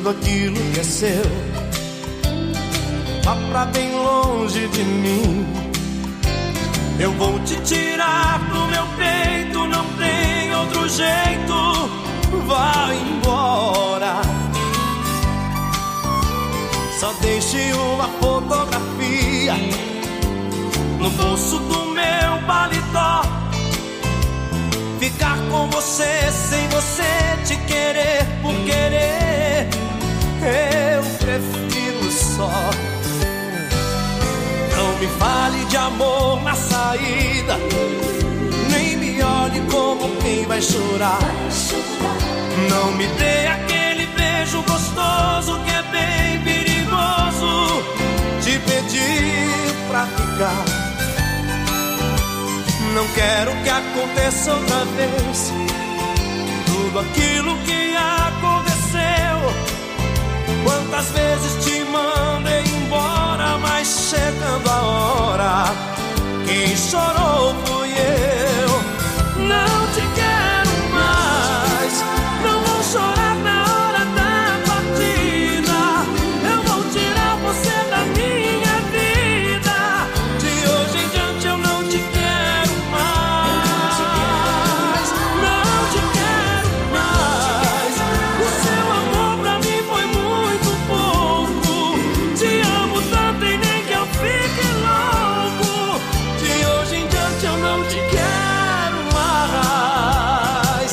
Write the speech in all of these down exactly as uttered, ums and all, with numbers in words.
tudo aquilo que é seu. Vá pra bem longe de mim. Eu vou te tirar do meu peito, não tem outro jeito. Vá embora. Só deixe uma fotografia no bolso do meu paletó. Ficar com você sem você te querer por querer, eu prefiro só. Não me fale de amor na saída, nem me olhe como quem vai chorar. Não me dê aquele beijo gostoso que é bem perigoso. Te pedir pra ficar. Não quero que aconteça outra vez tudo aquilo que aconteceu. Quantas vezes te mandei embora, mas chegando a hora, quem chorou fui eu. Não te quero mais, não vou chorar na hora da partida. Eu vou tirar você da minha vida. De hoje em diante eu não te quero mais, não te quero mais. O seu amor pra mim foi muito pouco. Te amo tanto e nem que eu fique louco. De hoje em diante eu não te quero mais.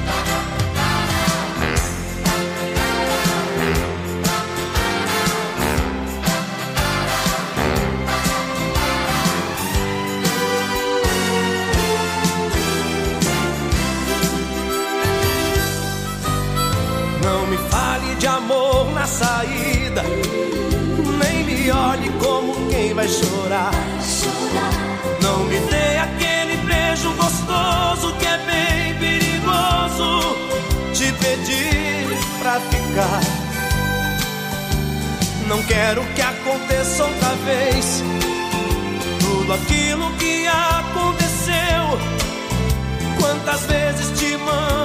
Não me fale de amor na saída, nem me olhe como quem vai chorar. Não me dê aquele beijo gostoso que é bem perigoso. Te pedir pra ficar. Não quero que aconteça outra vez tudo aquilo que aconteceu. Quantas vezes te mando